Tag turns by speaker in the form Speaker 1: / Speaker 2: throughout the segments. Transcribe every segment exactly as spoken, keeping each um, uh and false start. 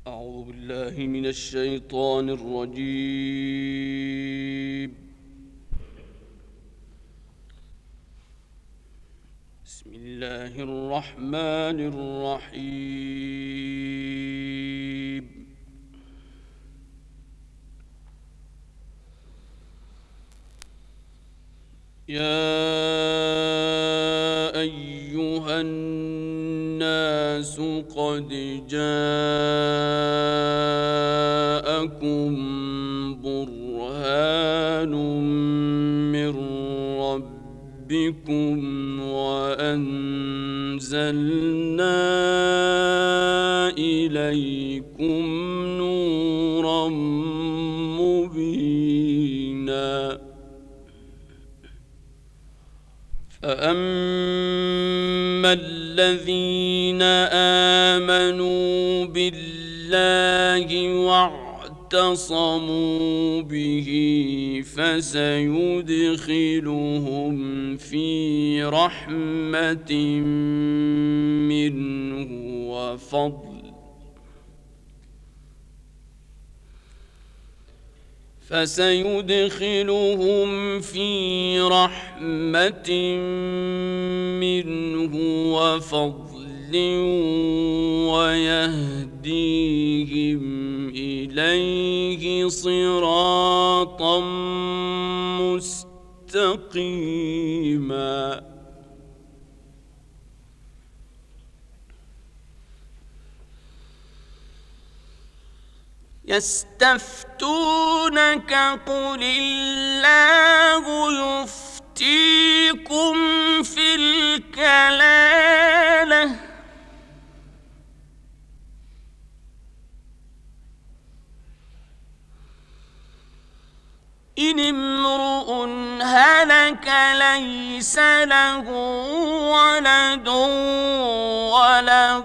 Speaker 1: أعوذ بالله من الشيطان الرجيم. بسم الله الرحمن الرحيم. يا أيها الناس قد جاءكم برهان من ربكم وأنزلنا إليكم نورا مبينا. فأما الذين آمنوا بالله واعتصموا به فسيدخلهم في رحمة منه وفضل فسيدخلهم في رحمة منه وفضل ويهديهم إليه صراطا مستقيما. يستفتونك قل الله يفتيكم في الكلالة إن امرؤ هلك ليس له ولد وله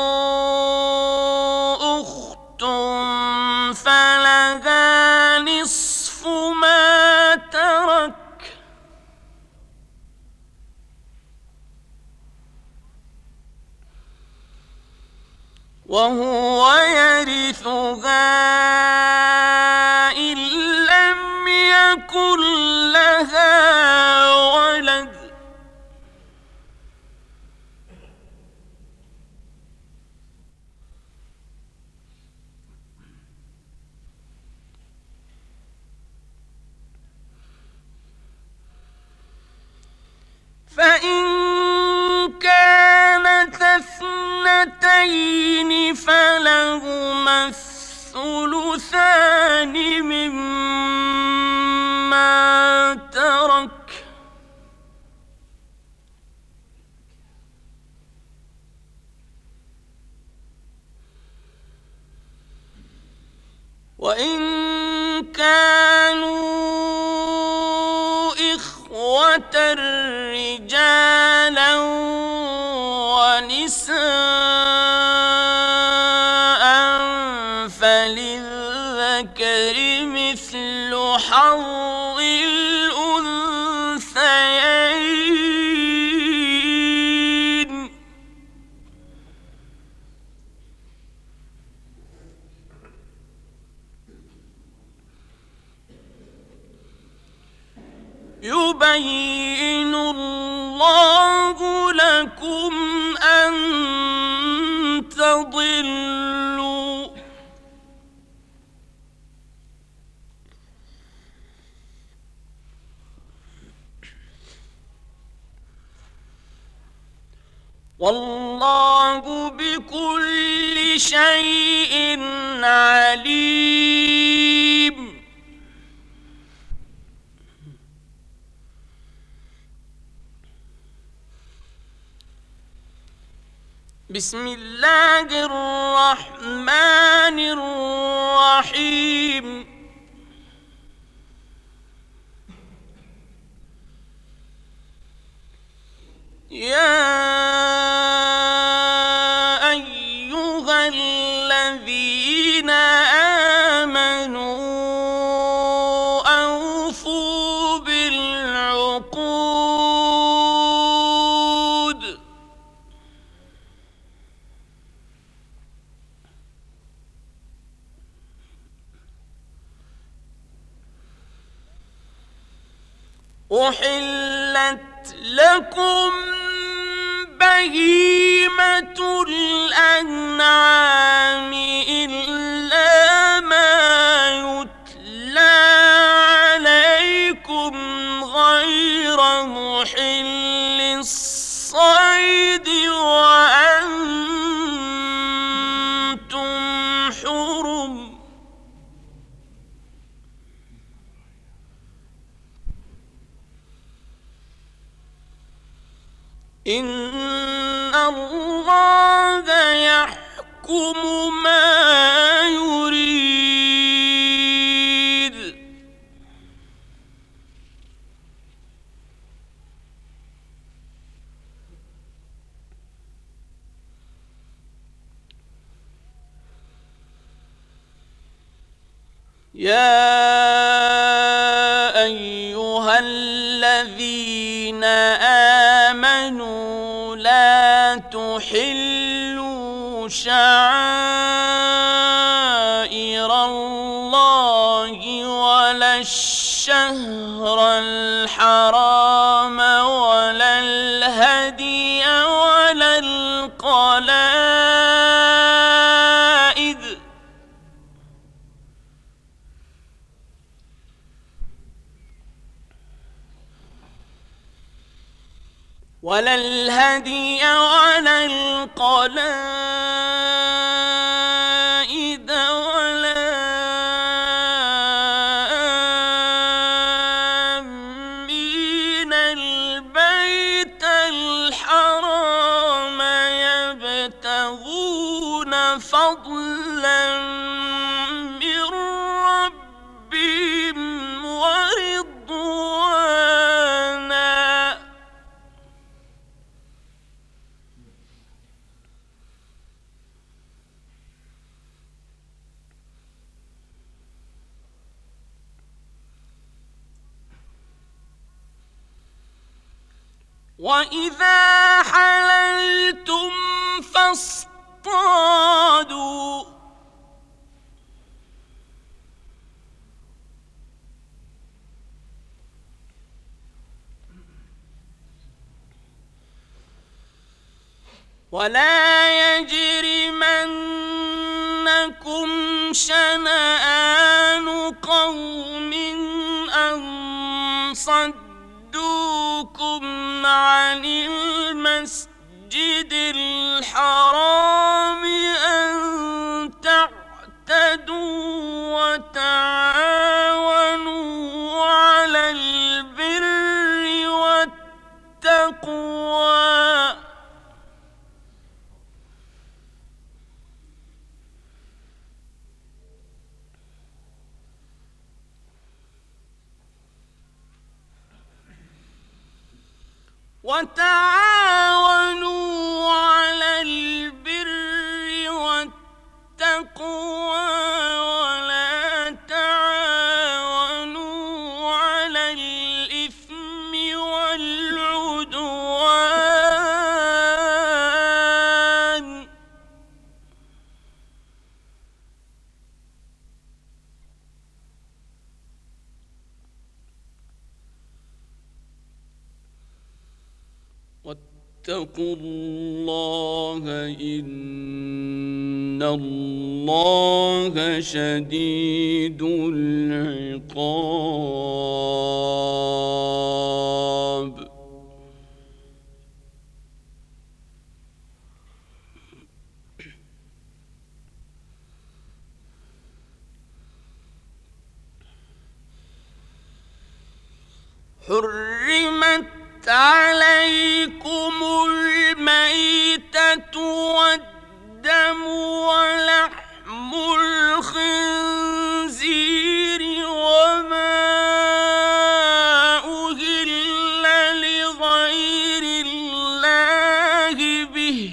Speaker 1: أخت فلها نصف ما ترك وهو يرثها إن لم يكن لها ولد فإن كانت اثنتين فلهما الثلثان مما ترك وإن كانوا إخوة رجالا ونساء فللذكر مثل حظ الأنثيين يبين الله لكم أن تضلوا والله بكل شيء عليم. بسم الله الرحمن الرحيم. يا أيها الذين آمنوا أوفوا بالعقود أحلت لكم بهيمة الأنعام إلا ما يتلى عليكم غير محل الصيد وأنتم حرم. إن الله يحكم ما يريد. يا أيها الذين آمنوا لا تحلوا شعائر الله ولا الشهر الحرام ولا الهدي ولا القلائد ولا الهدي ولا القلائد ولا آمين البيت الحرام يبتغون فضلا من ربهم ورضوانا. وإذا حللتم فاصطادوا ولا يجرمنكم شنآن قوم أن صدوكم عن المسجد الحرام أن تعتدوا وتعاونوا على البر والتقوى وتعاونوا على البر والتقوى ولا تعاونوا على الإثم والعدوان. واتقوا الله إن الله شديد العقاب. حرمت عليكم الميتة والدم ولحم الخنزير وما أهل لغير الله به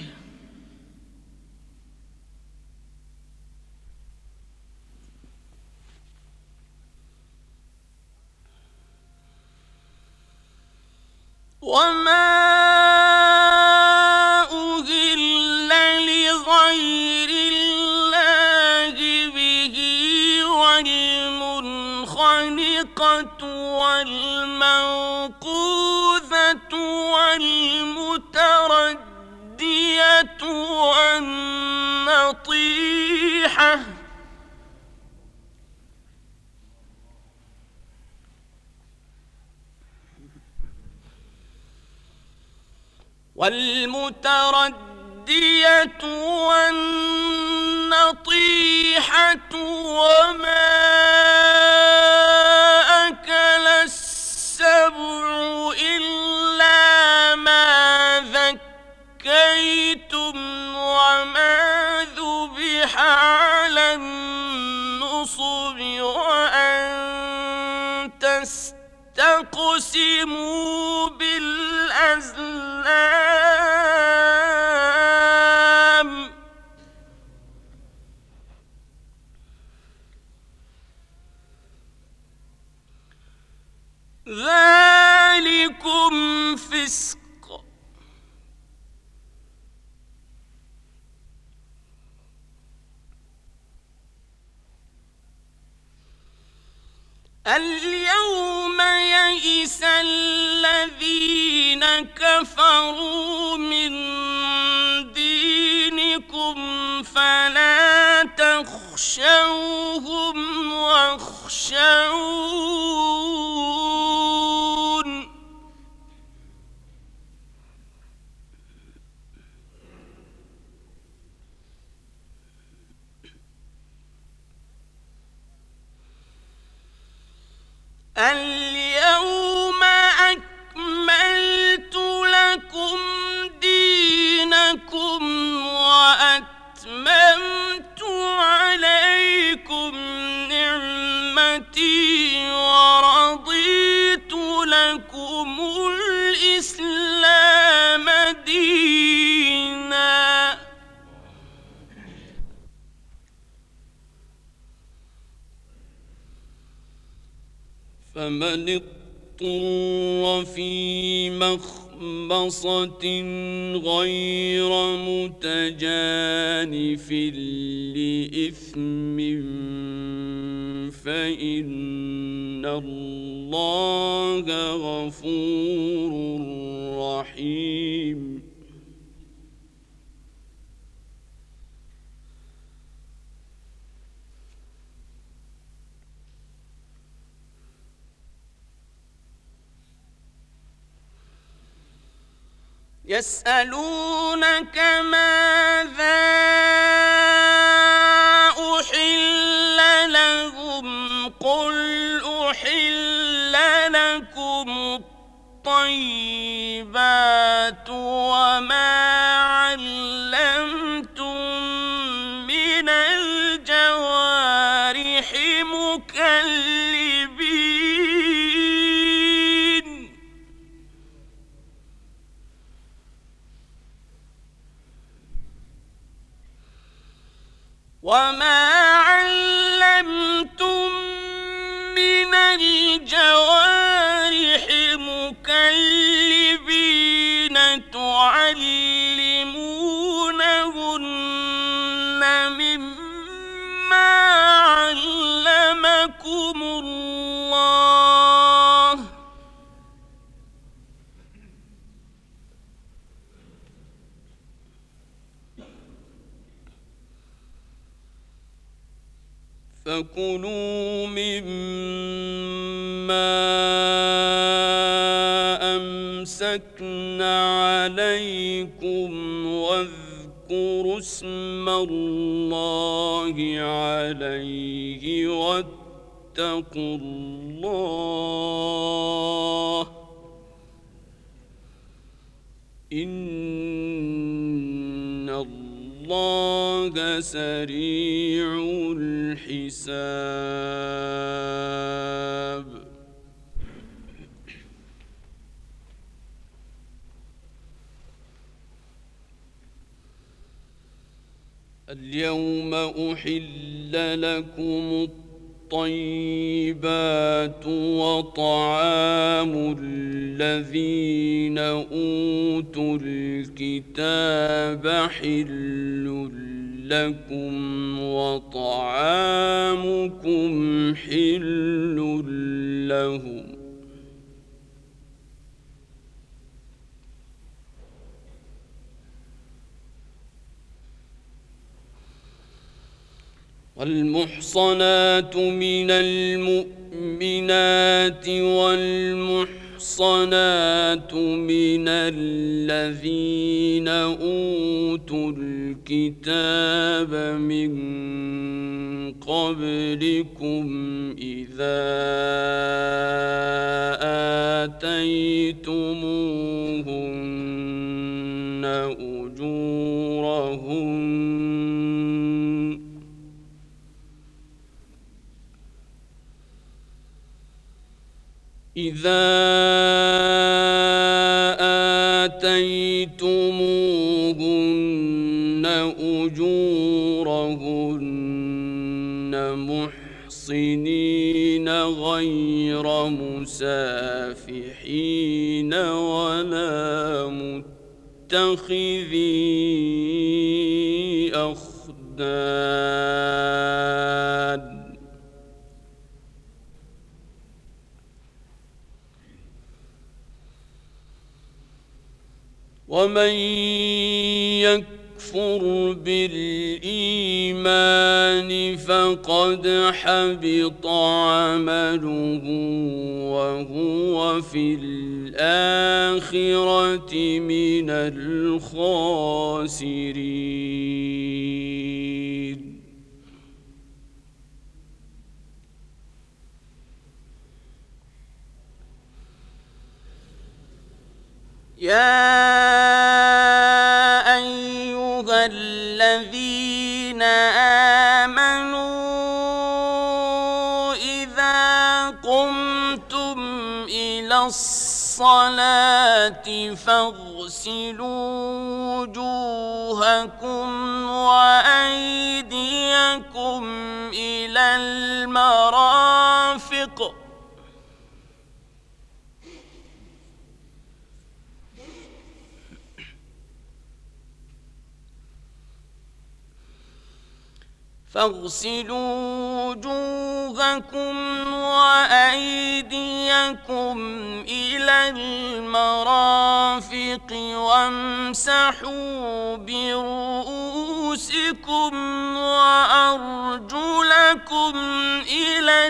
Speaker 1: وما أهل لغير الله به والمنخنقة والموقوذة والمتردية والنطيحة والمتردية والنطيحة وما أكل السبع إلا ما ذكيتم وما ذبح على النصب وأن تستقسموا بالأزلام ذلكم فسق. اليوم يئس الذين كفروا من دينكم فلا تخشوهم واخشون اليوم أكملت لكم دينكم وأتممت عليكم نعمتي ورضيت لكم الإسلام دينا. فمن اضطر في مخمصة غير متجانف لإثم فإن الله غفور رحيم. يسألونك ماذا أحل لهم قل أحل لكم الطيبات وما علمتم من الجوارح مكلبين وما علمتم من الجوارح مكلبين تعلمونهن مما علمكم الله فكلوا مما أمسكنا عليكم واذكروا اسم الله عليه واتقوا الله إن الله سريع الحساب. اليوم أحل لكم الطيبات وطعام الذين أوتوا الكتاب حل لكم وطعامكم حل لهم. والمحصنات من المؤمنات والمحصنات من الذين أوتوا الكتاب من قبلكم إذا آتيتموهن أجورهن إذا آتيتموهن أجورهن محصنين غير مسافحين ولا متخذي أخدان. ومن يكفر بالإيمان فقد حبط عمله وهو في الآخرة من الخاسرين. يا أيها الذين آمنوا إذا قمتم إلى الصلاة فاغسلوا وجوهكم وأيديكم إلى المرافق فاغسلوا وجوهكم وأيديكم إلى المرافق وامسحوا برؤوسكم وأرجلكم إلى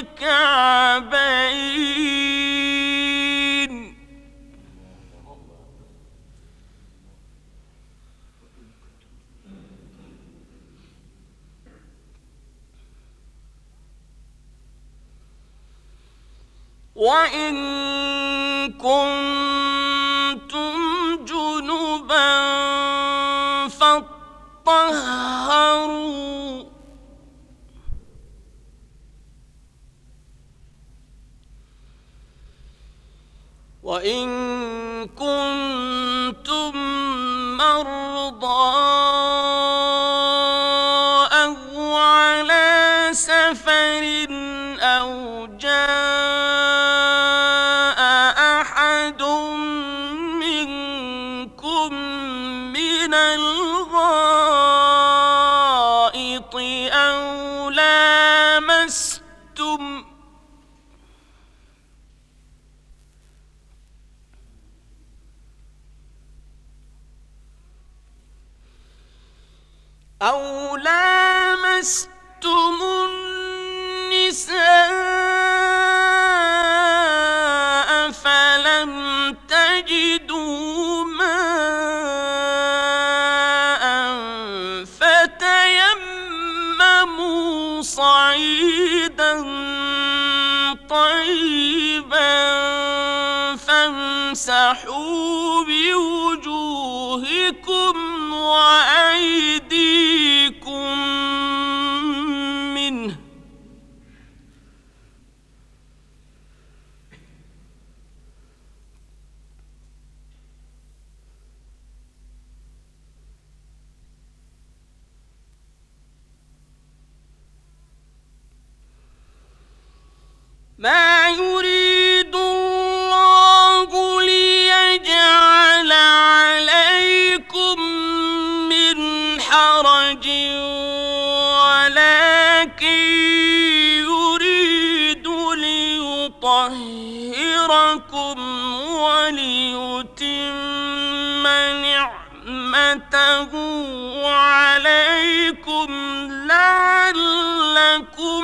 Speaker 1: الكعبين. وإن كنتم جنبا فاطهروا وإن كنتم مرضى أو على سفر أو جاء أحد منكم من الغائط أو لامستم أو لامستم النساء فلم تجدوا ماء فتيمموا صعيدا طيبا فامسحوا بوجوهكم وأيديكم منه ما يريد الله ليجعل عليكم من حرج ولكن يريد ليطهركم وليتم نعمته عليكم لعلكم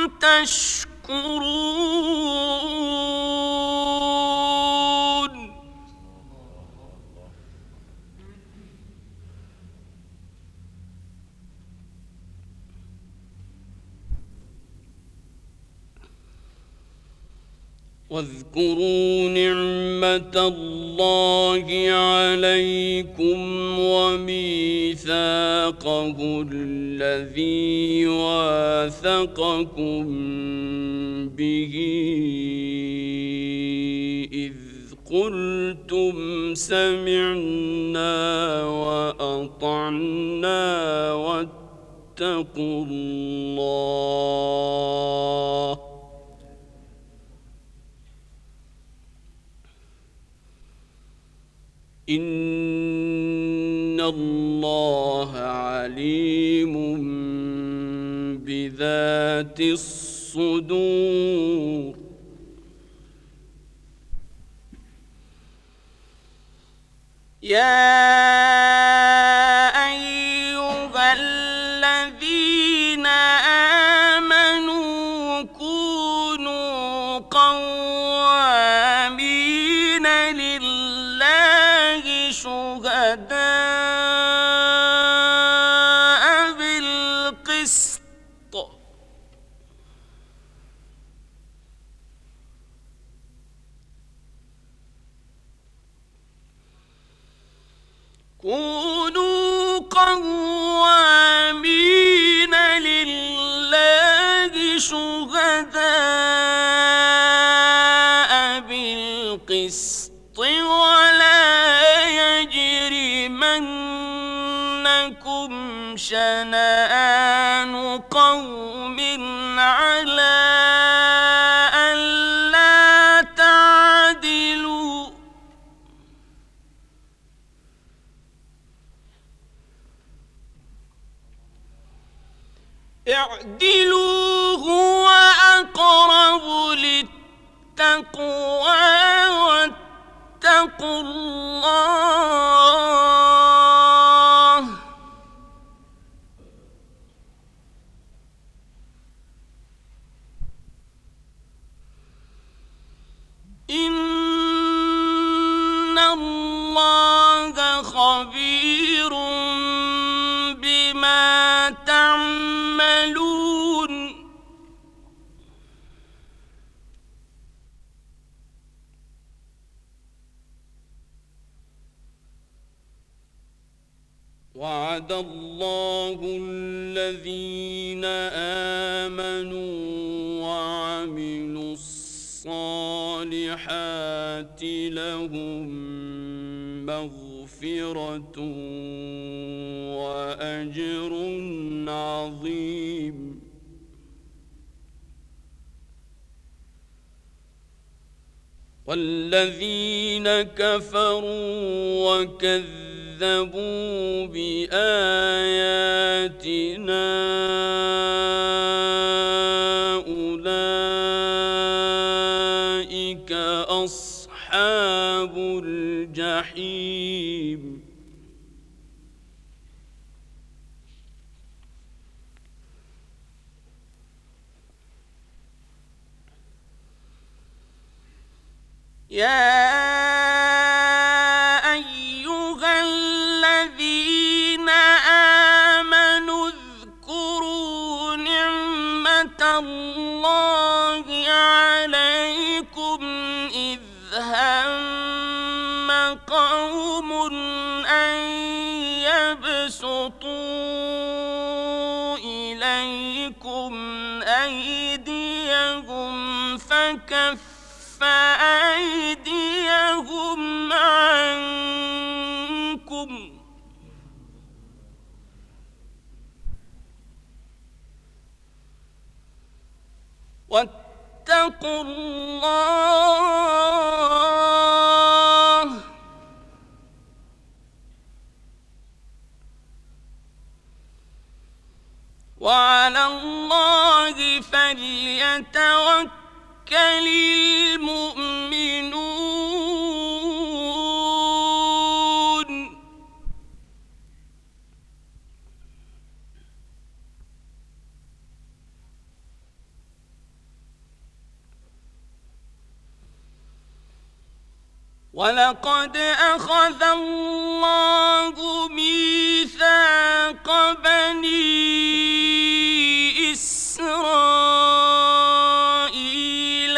Speaker 1: تشكرون. واذكروا نعمة الله عليكم وميثاقه الذي واثقكم به إذ قلتم سمعنا وأطعنا واتقوا الله إن الله عليم بذات الصدور. يا أيها الذين آمنوا كونوا قوامين لله شهداء بالقسط كونوا قوامين لله شهداء بالقسط ولا يجرمنكم شنآن قوم على ألا تعدلوا اعدلوا هو أقرب للتقوى واتقوا الله إن الله خبير بما تعملون. وعد الله الذين آمنوا وعملوا الصالحات لهم مغفرة وأجر عظيم. والذين كفروا وكذبوا بآياتنا أولئك أصحاب الجحيم. يا أيها الذين آمنوا اذكروا نعمة الله عليكم إذ هم قوم أن يبسطوا إليكم أيديهم فكف فأيديهم عنكم واتقوا الله وعلى الله فليتوكل المؤمنون. ولقد أخذ الله ميثاق بني إسرائيل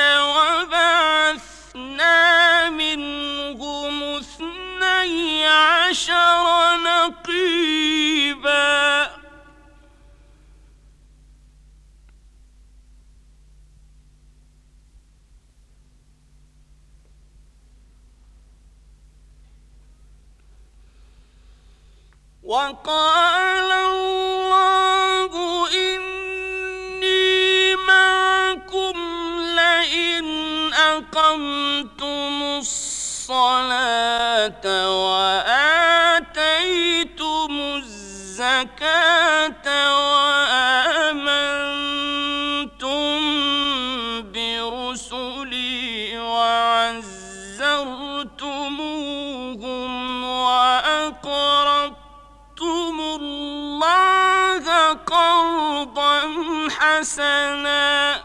Speaker 1: وبعثنا منهم اثني عشر نقيبا وقال الله إني معكم لئن أقمتم الصلاة وآتيتم الزكاة وآمنتم برسلي وعزرتموهم وأقرضتم الله قرضا حسنا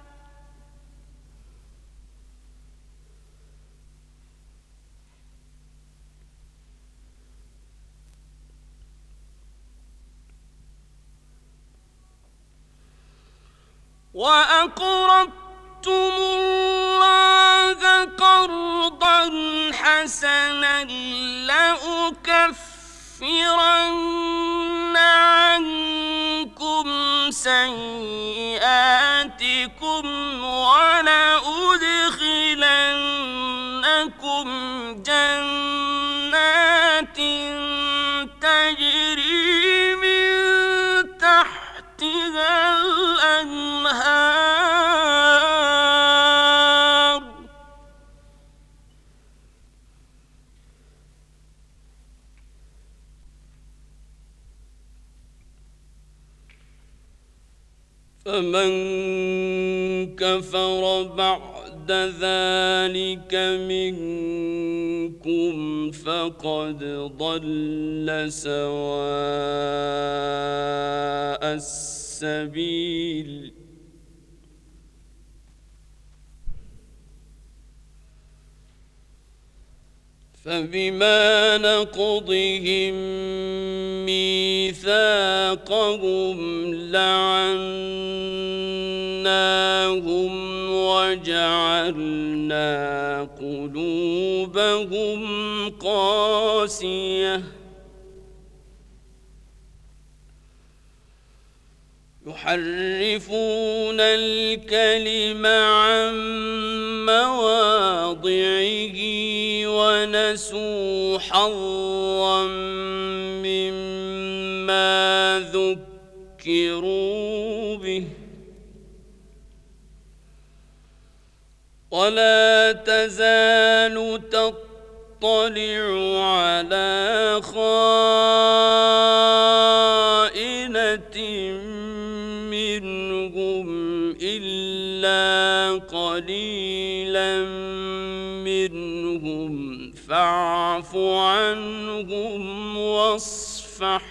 Speaker 1: وأقرضتم الله قرضا حسنا لأكفرن عنكم سيئاتكم ولأدخلنكم جنات تجري من تحتها الأنهار فمن كفر بعد ذلك منكم فقد ضل سواء السبيل فبما نقضهم ميثاقهم لعناهم وجعلنا قلوبهم قاسية يحرفون الكلم عن مواضعه ونسوا حظا مما ذكروا به ولا تزال تطلع على خائنة منهم إلا قليلا منهم فاعف عنهم واصفح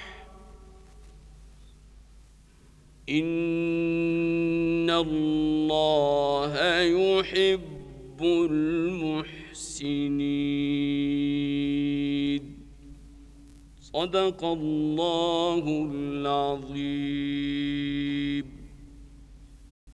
Speaker 1: إن الله يحب المحسنين. صدق الله العظيم.